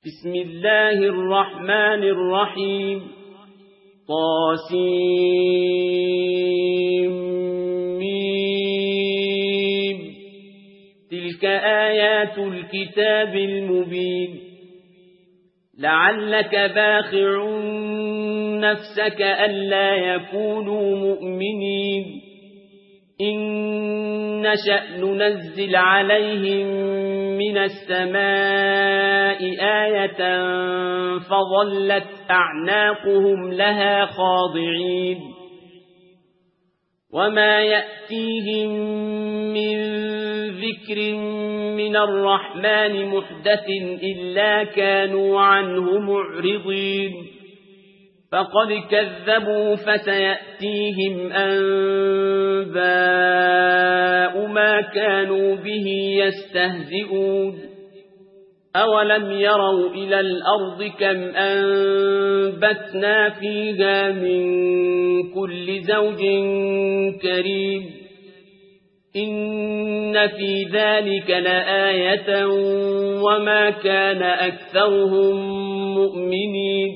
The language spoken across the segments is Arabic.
بسم الله الرحمن الرحيم طاسيم تلك آيات الكتاب المبين لعلك باخع نفسك ألا يكونوا مؤمنين إن نشأ ننزل عليهم من السماء آية فظلت أعناقهم لها خاضعين وما يأتيهم من ذكر من الرحمن محدث إلا كانوا عنه معرضين فقد كذبوا فسيأتيهم أنباء ما كانوا به يستهزئون أولم يروا إلى الأرض كم أنبتنا فيها من كل زوج كريم إن في ذلك لآية وما كان أكثرهم مؤمنين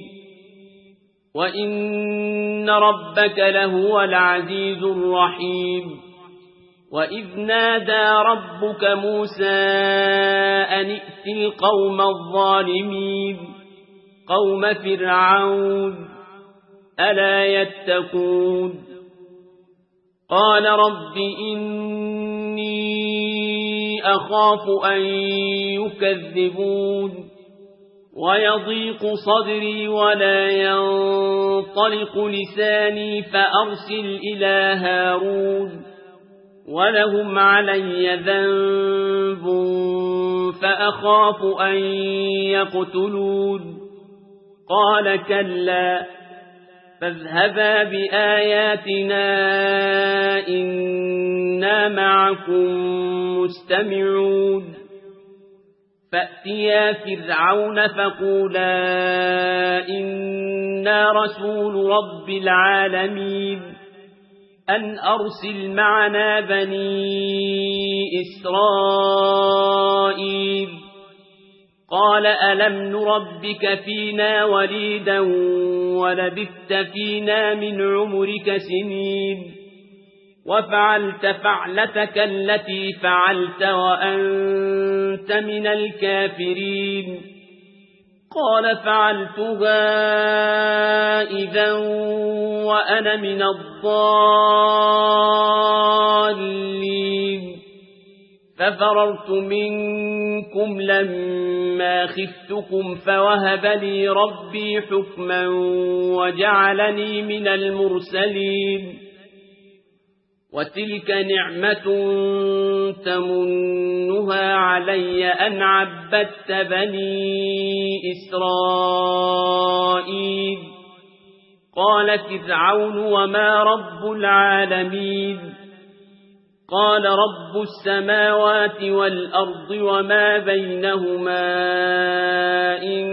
وإن ربك لهو العزيز الرحيم وإذ نادى ربك موسى أن ائت القوم الظالمين قوم فرعون ألا يتقون قال رب إني أخاف أن يكذبون ويضيق صدري ولا ينطلق لساني فأرسل إلى هارون ولهم علي ذنب فأخاف أن يقتلون قال كلا فاذهبا بآياتنا إنا معكم مستمعون فأتيا فرعون فقولا إنا رسول رب العالمين أن أرسل معنا بني إسرائيل قال ألم نربك فينا وليدا ولبثت فينا من عمرك سنين وفعلت فعلتك التي فعلت وأنت من الكافرين قال فعلتها إذا وأنا من الضالين ففررت منكم لما خفتكم فوهب لي ربي حكما وجعلني من المرسلين وتلك نعمة تمنها علي أن عبدت بني إسرائيل قال فرعون وما رب العالمين قال رب السماوات والأرض وما بينهما إن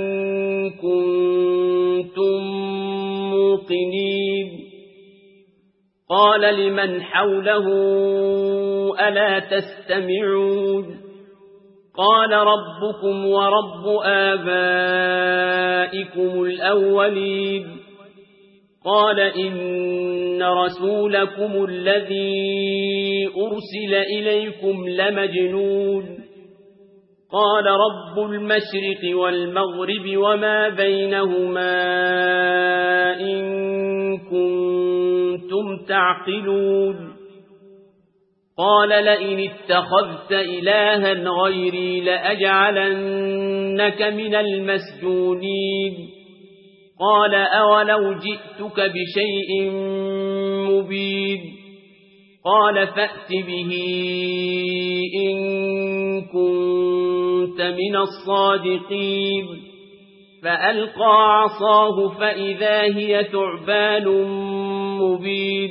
كنتم موقنين قال لمن حوله ألا تستمعون قال ربكم ورب آبائكم الأولين قال إن رسولكم الذي أرسل إليكم لمجنون قال رب المشرق والمغرب وما بينهما إن كنتم تعقلون قال لئن اتخذت إلها غيري لأجعلنك من المسجونين قال أولو جئتك بشيء مبين قال فأت به إن كنت من الصادقين فألقى عصاه فإذا هي ثعبان مبين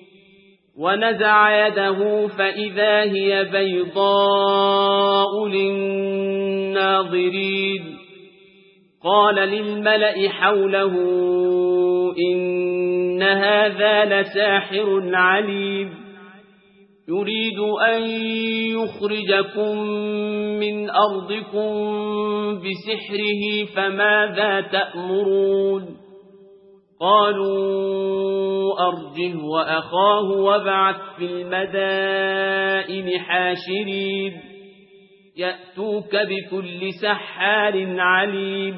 ونزع يده فإذا هي بيضاء للناظرين قال للملأ حوله إن هذا لساحر عليم يريد أن يخرجكم من أرضكم بسحره فماذا تأمرون قالوا أرجه وأخاه وابعث في المدائن حاشرين يأتوك بكل سحار عليم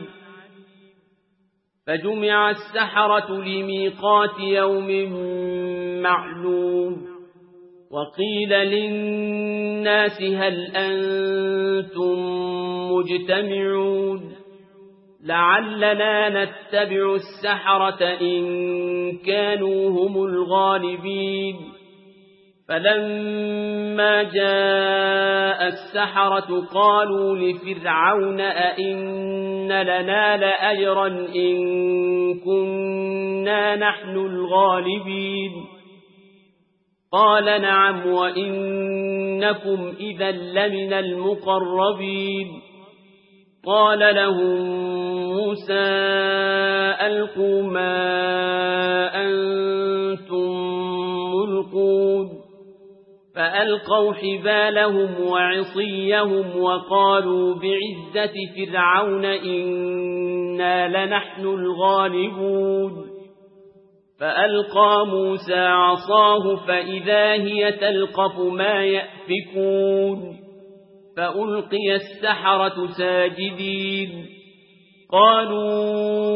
فجمع السحرة لميقات يوم معلوم وقيل للناس هل أنتم مجتمعون لعلنا نتبع السحرة إن كانوا هم الغالبين فلما جاء السحرة قالوا لفرعون أئن لنا لأجرا إن كنا نحن الغالبين قال نعم وإنكم إذا لمن المقربين قال لهم موسى ألقوا ما أنتم ملقون فألقوا حبالهم وعصيهم وقالوا بعزة فرعون إنا لنحن الغالبون فألقى موسى عصاه فإذا هي تلقف ما يأفكون فألقي السحرة ساجدين قالوا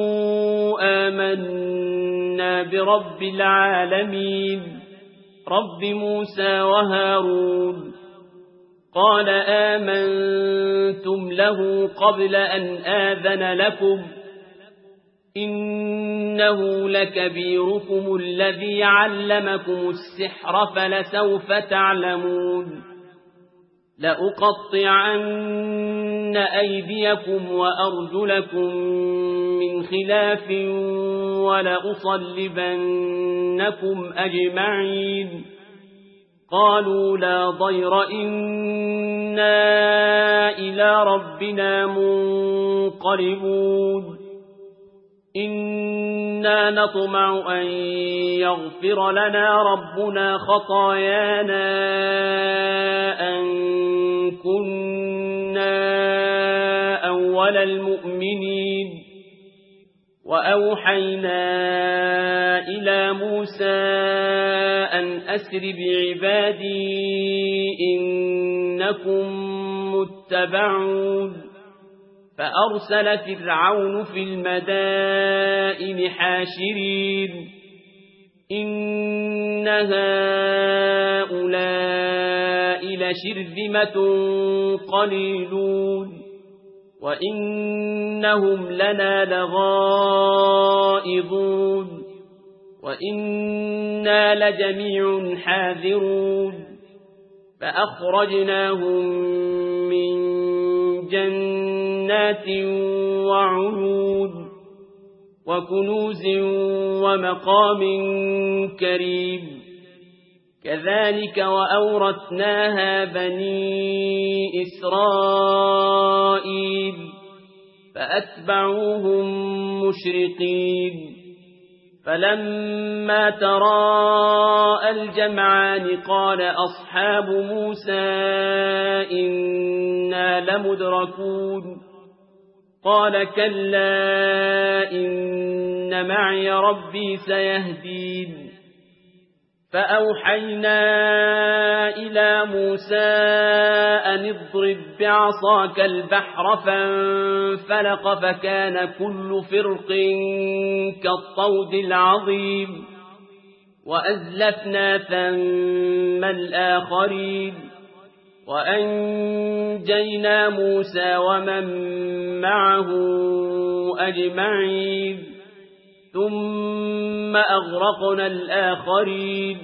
آمنا برب العالمين رب موسى وهارون قال آمنتم له قبل أن آذن لكم إنه لكبيركم الذي علمكم السحر فلسوف تعلمون لأقطعن أيديكم وأرجلكم من خلاف ولأصلبنكم أجمعين قالوا لا ضير إنا إلى ربنا منقلبون إنا نطمع أن يغفر لنا ربنا خطايانا أن كنا أول المؤمنين وأوحينا إلى موسى أن أسر بعبادي إنكم متبعون فأرسل فرعون في المدائن حاشرين إن هؤلاء لشرذمة قليلون وإنهم لنا لغائظون وإنا لجميع حاذرون فأخرجناهم من جنات وعيون وكنوز ومقام كريم كذلك وأورثناها بني إسرائيل فأتبعوهم مشرقين فلما تراءى الجمعان قال أصحاب موسى إنا لمدركون قال كلا إن معي ربي سيهدين فأوحينا إلى موسى أن اضرب بعصاك البحر فانفلق فكان كل فرق كالطود العظيم وأزلفنا ثم الآخرين وأنجينا موسى ومن معه أجمعين ثم أغرقنا الآخرين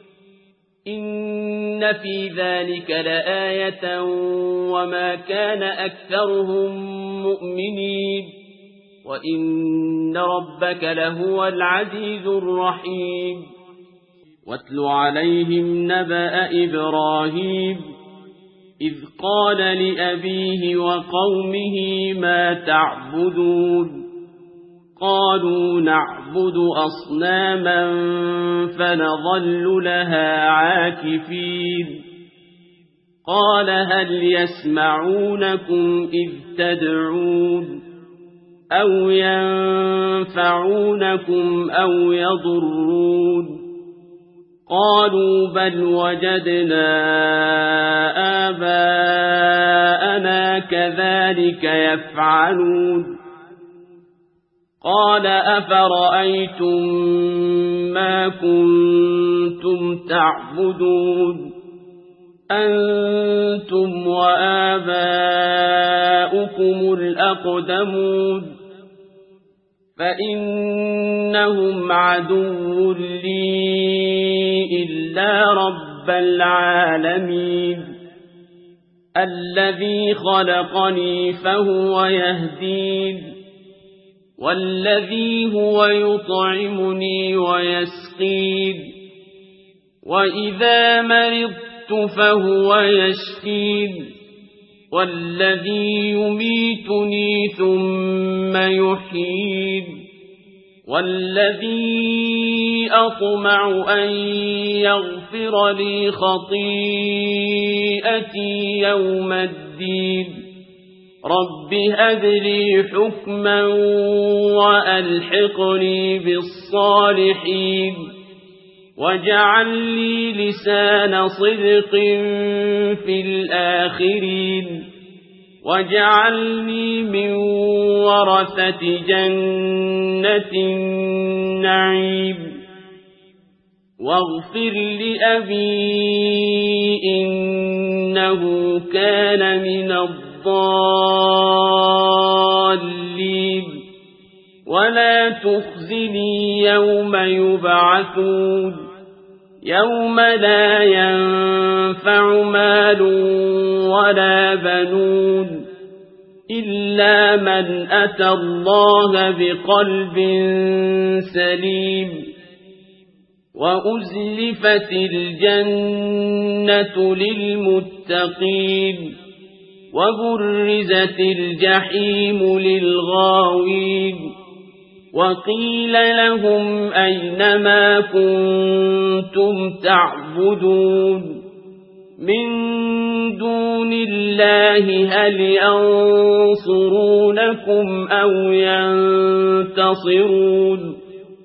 إن في ذلك لآية وما كان أكثرهم مؤمنين وإن ربك لهو العزيز الرحيم واتل عليهم نبأ إبراهيم إذ قال لأبيه وقومه ما تعبدون قالوا نعبد أصناما فنظل لها عاكفين قال هل يسمعونكم إذ تدعون أو ينفعونكم أو يضرون قالوا بل وجدنا آباءنا كذلك يفعلون قال أفرأيتم ما كنتم تعبدون أنتم وآباؤكم الأقدمون فإنهم عدو لي إلا رب العالمين الذي خلقني فهو يهدين والذي هو يطعمني ويسقين وإذا مرضت فهو يشفين والذي يميتني ثم يحيين والذي أطمع أن يغفر لي خطيئتي يوم الدين رب هب لي حكما وألحقني بالصالحين واجعل لي لسان صدق في الآخرين واجعلني من ورثة جنة النعيم واغفر لأبي إنه كان من الضالين ولا تخزني يوم يبعثون يوم لا ينفع مال ولا بنون إلا من أتى الله بقلب سليم وأزلفت الجنة للمتقين وبرزت الجحيم للغاوين وقيل لهم أين ما كنتم تعبدون من دون الله هل ينصرونكم أو ينتصرون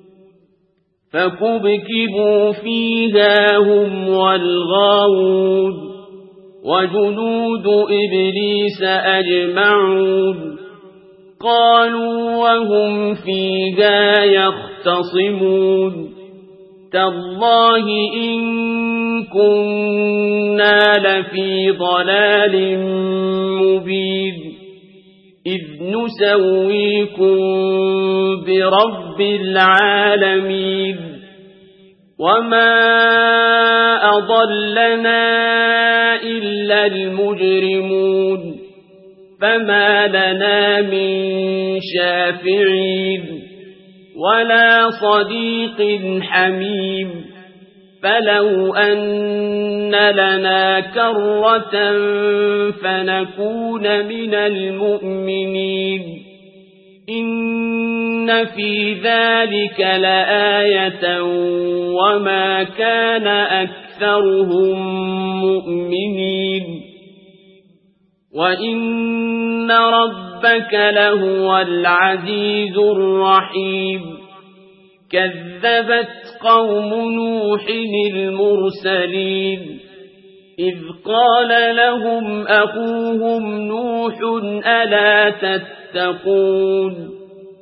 فكبكبوا فيها هم والغاوون وجنود إبليس أجمعون قالوا وهم فيها يختصمون تالله إن كنا لفي ضلال مبين إذ نسويكم برب العالمين وما أضلنا إلا المجرمون فما لنا من شافعين ولا صديق حميم فلو أن لنا كرة فنكون من المؤمنين إن في ذلك لآية وما كان أكثرهم مؤمنين وإن ربك لهو العزيز الرحيم كذبت قوم نوح المرسلين إذ قال لهم أخوهم نوح ألا تتقون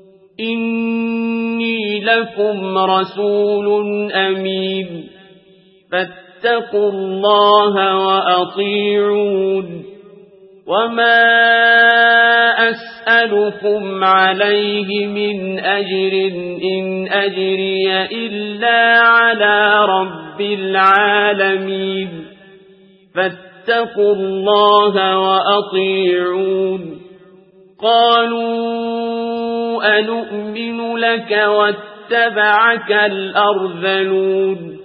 إني لكم رسول أمين فاتقوا الله وأطيعون وما أسألكم عليه من أجر إن أجري إلا على رب العالمين فاتقوا الله وأطيعون قالوا أنؤمن لك واتبعك الأرذلون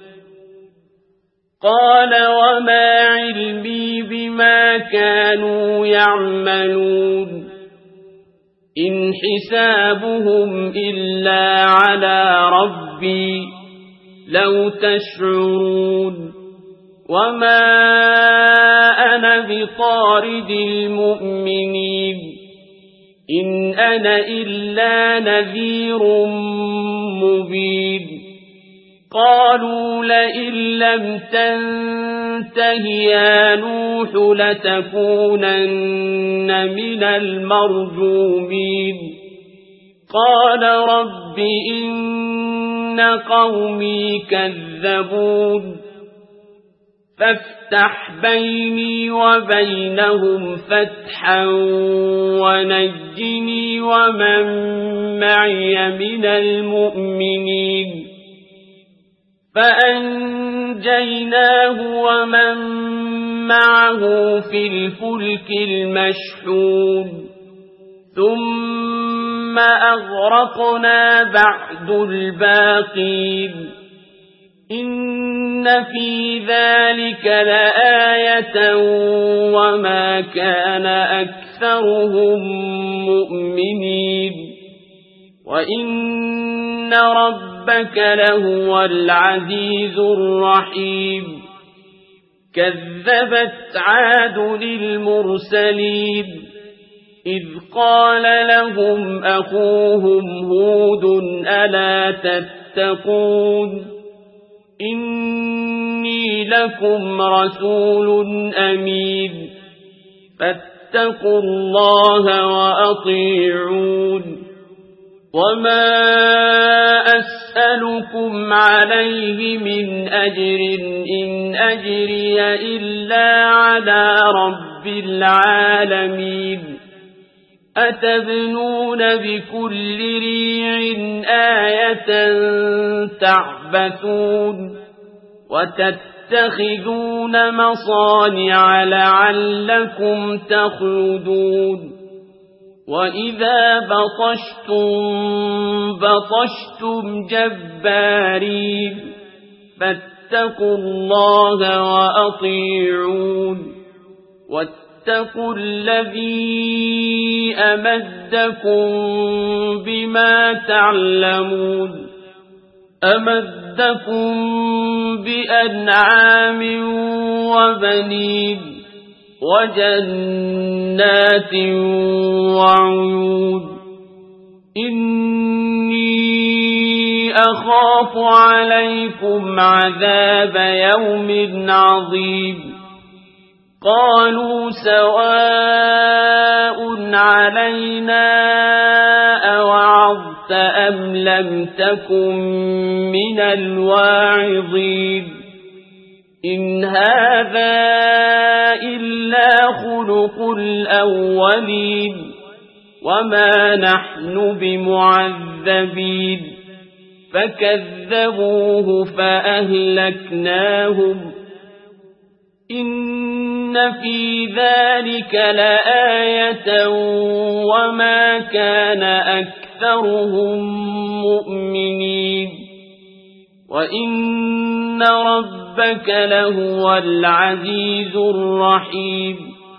قال وما علمي بما كانوا يعملون إن حسابهم إلا على ربي لو تشعرون وما أنا بطارد المؤمنين إن أنا إلا نذير مبين قالوا لئن لم تنته يا نوح لتكونن من المرجومين قال رب إن قومي كذبون فافتح بيني وبينهم فتحا ونجني ومن معي من المؤمنين فأنجيناه ومن معه في الفلك المشحون ثم أغرقنا بعد الباقين إن في ذلك لآية وما كان أكثرهم مؤمنين وإن ربك لهو العزيز الرحيم كذبت عاد للمرسلين إذ قال لهم أخوهم هود ألا تتقون إني لكم رسول أمين فاتقوا الله وأطيعون وما أسألكم عليه من أجر إن أجري إلا على رب العالمين أتبنون بكل ريع آية تعبثون وتتخذون مصانع لعلكم تخلدون وإذا بطشتم جبارين فاتقوا الله وأطيعون واتقوا الذي أمدكم بما تعلمون أمدكم بأنعام وبنين وجنات وعيون إني أخاف عليكم عذاب يوم عظيم قالوا سواء علينا أوعظت أم لم تكن من الواعظين إن هذا إلا خلق الأولين وما نحن بمعذبين فكذبوه فأهلكناهم إن في ذلك لآية وما كان أكثرهم مؤمنين وإن ربك لهو العزيز الرحيم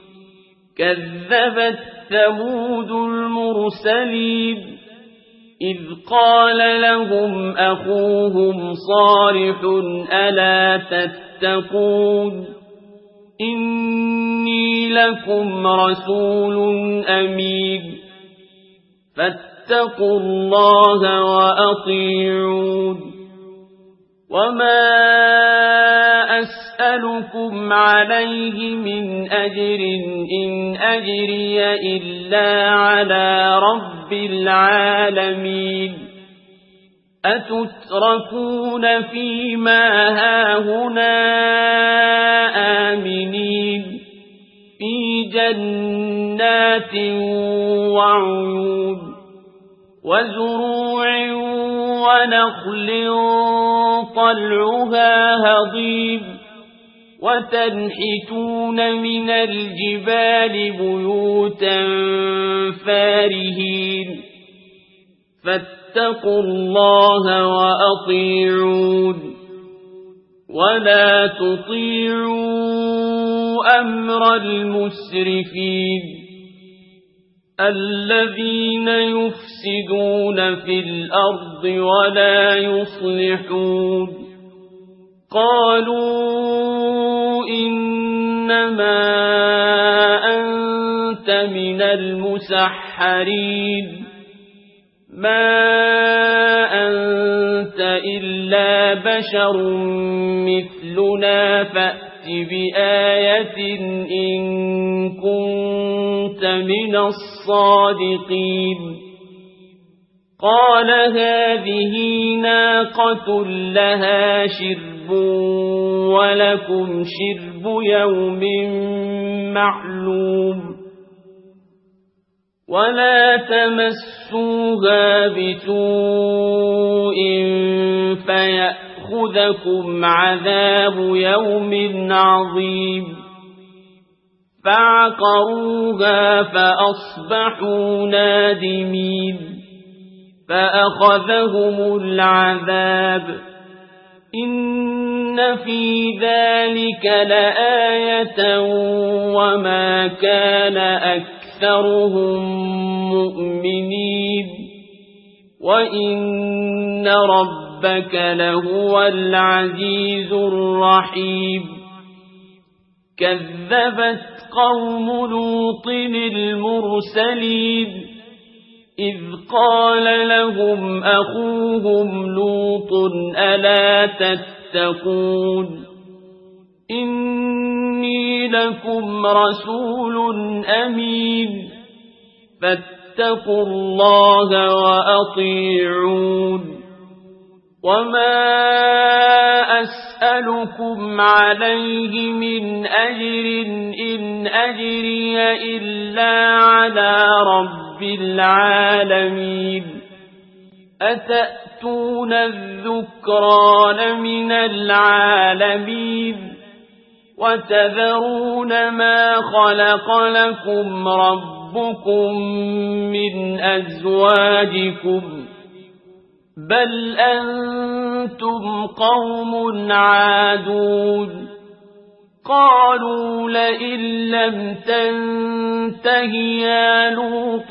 كذبت ثمود المرسلين إذ قال لهم أخوهم صالح ألا تتقون إني لكم رسول أمين فاتقوا الله وأطيعون وما أسألكم عليه من أجر إن أجري إلا على رب العالمين أتتركون فيما هاهنا آمنين في جنات وعيون وزروع ونخل طلعها هضيم وتنحتون من الجبال بيوتا فارهين فاتقوا الله وأطيعون ولا تطيعوا أمر المسرفين الذين يفسدون في الأرض ولا يصلحون قالوا إنما أنت من المسحرين ما أنت إلا بشر مثلنا فأت بآية إن كنت من الصادقين قال هذه ناقة لها شرب ولكم شرب يوم معلوم ولا تمسوها بسوء فيأخذكم عذاب يوم عظيم فعقروها فأصبحوا نادمين فأخذهم العذاب إن في ذلك لآية وما كان أكثرهم مؤمنين وإن ربك لهو العزيز الرحيم كذبت قوم لوط المرسلين إذ قال لهم أخوهم لوط ألا تتقون إني لكم رسول أمين فاتقوا الله وأطيعون وما أسألكم عليه من أجر إن أجري إلا على رب العالمين أتأتون الذكران من العالمين وتذرون ما خلق لكم ربكم من أزواجكم بل أنتم قوم عادون قالوا لئن لم تنته يا لوط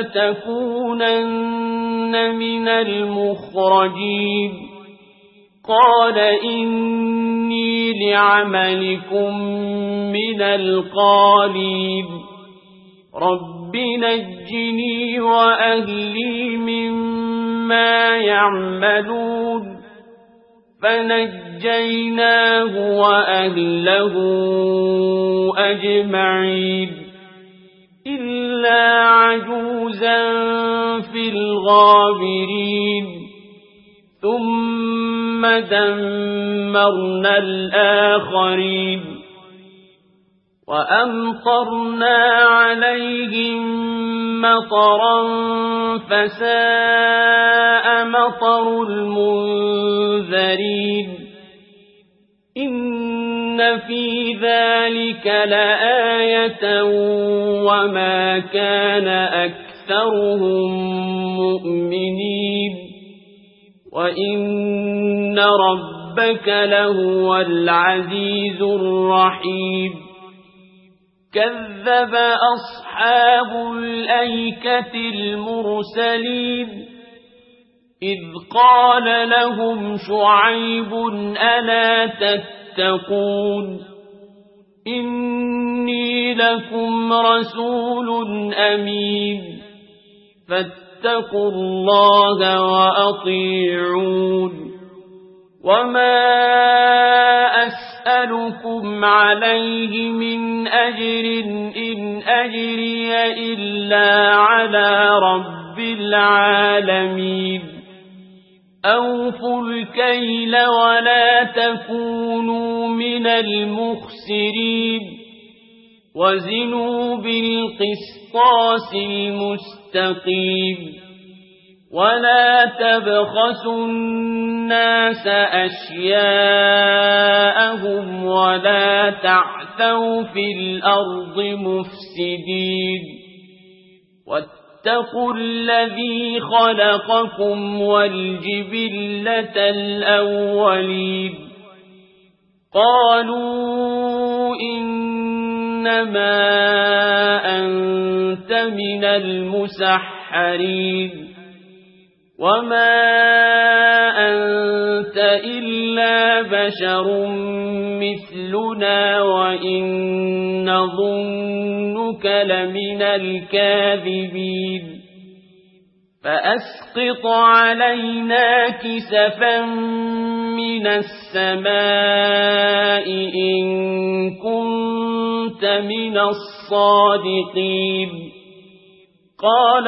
لتكونن من المخرجين قال إني لعملكم من القالين رب نجني وأهلي مما يعملون فنجيناه وأهله أجمعين إلا عجوزا في الغابرين ثم دمرنا الآخرين وأمطرنا عليهم مطرا فساء مطر المنذرين إن في ذلك لآية وما كان أكثرهم مؤمنين وإن ربك لهو العزيز الرحيم كذب أصحاب الأيكة المرسلين إذ قال لهم شعيب ألا تتقون إني لكم رسول أمين فاتقوا الله وأطيعون وما أسألكم عليه من أجر إن أجري إلا على رب العالمين أوفوا الكيل ولا تكونوا من المخسرين وزنوا بالقسطاس المستقيم ولا تبخسوا الناس أشياءهم ولا تعثوا في الأرض مفسدين واتقوا الذي خلقكم والجبلة الأولين قالوا إنما إنما أنت من المسحرين وما أنت إلا بشر مثلنا وإن نظنك لمن الكاذبين فأسقط علينا كسفا من السماء إن كنت من الصادقين قال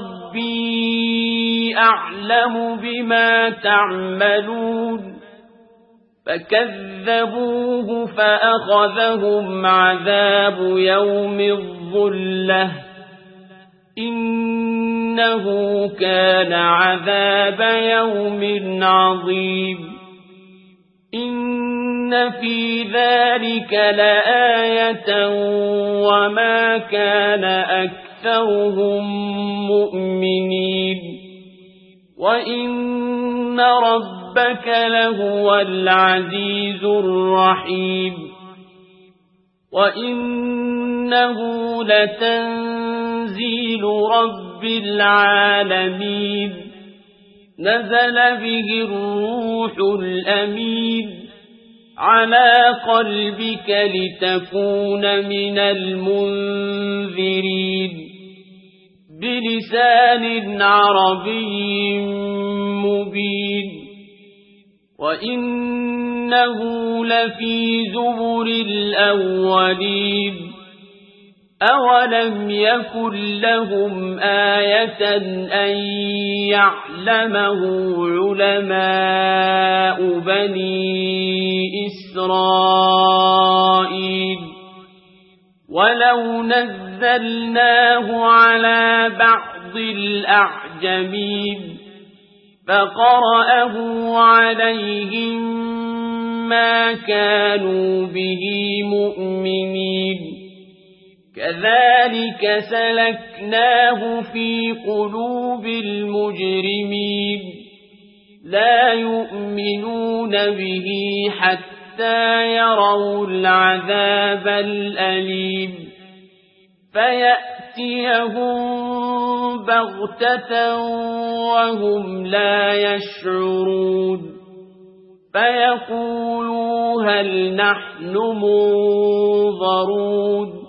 ربي أعلم بما تعملون فكذبوه فأخذهم عذاب يوم الظلة إنه كان عذاب يوم عظيم إن في ذلك لآية وما كان أكثرهم مؤمنين وإن ربك لهو العزيز الرحيم وإنه لتنزيل رب العالمين نزل به الروح الأمين على قلبك لتكون من المنذرين بلسان عربي مبين وإنه لفي زبر الأولين أولم يكن لهم آية أن يعلمه علماء بني إسرائيل ولو نزلناه على بعض الأعجمين فقرأه عليهم ما كانوا به مؤمنين كذلك سلكناه في قلوب المجرمين لا يؤمنون به حتى يروا العذاب الأليم فيأتيهم بغتة وهم لا يشعرون فيقولوا هل نحن منظرون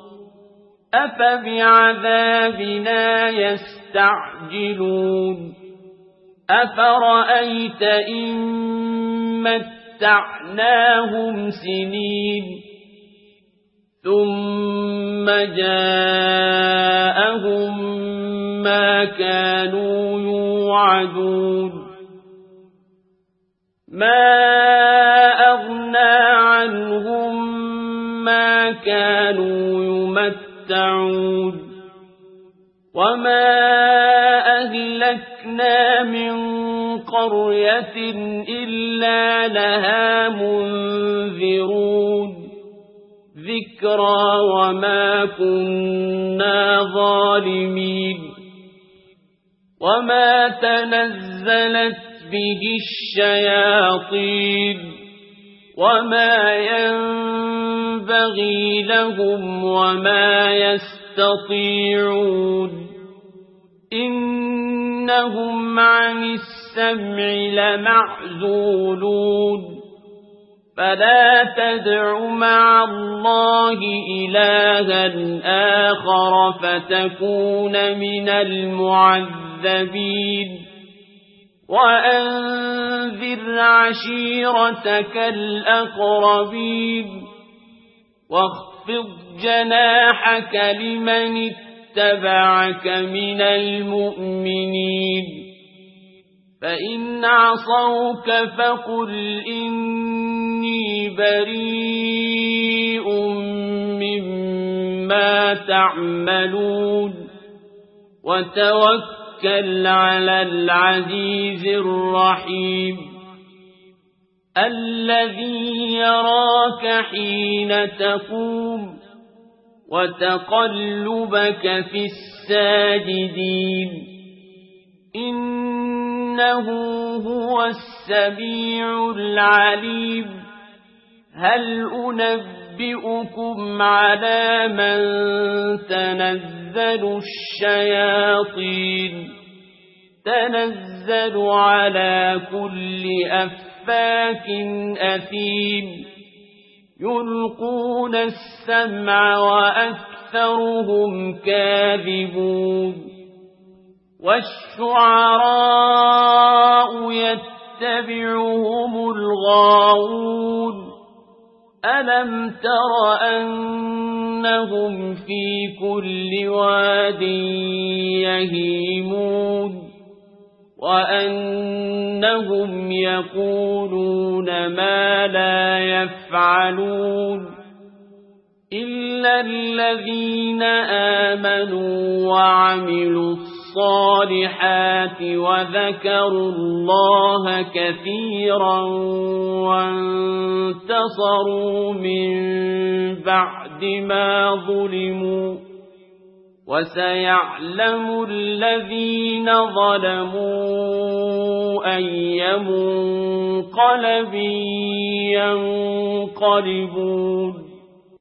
أفبعذابنا يستعجلون أفرأيت إن متعناهم سنين ثم جاءهم ما كانوا يوعدون ما أغنى عنهم ما كانوا يمتعون وما أهلكنا من قرية إلا لها منذرون ذكرى وما كنا ظالمين وما تنزلت به الشياطين وما ينبغي لهم وما يستطيعون إنهم عن السمع لمعزولون فلا تدع مع الله إلها آخر فتكون من المعذبين وأنذر عشيرتك الأقربين واخفض جناحك لمن اتبعك من المؤمنين فإن عصوك فقل إني بريء مما تعملون وتوكل على العزيز الرحيم الذي يراك حين تقوم وتقلبك في الساجدين إنه هو السميع العليم هل أنبئكم أنبئكم على من تنزل الشياطين تنزل على كل أفاك أثيم يلقون السمع وأكثرهم كاذبون والشعراء يتبعهم الغاوون ألم تر أنهم في كل واد يهيمون وأنهم يقولون ما لا يفعلون إلا الذين آمنوا وعملوا الصالحات وذكروا الله كثيرا وانتصروا من بعد ما ظلموا وسيعلم الذين ظلموا أي منقلب ينقلبون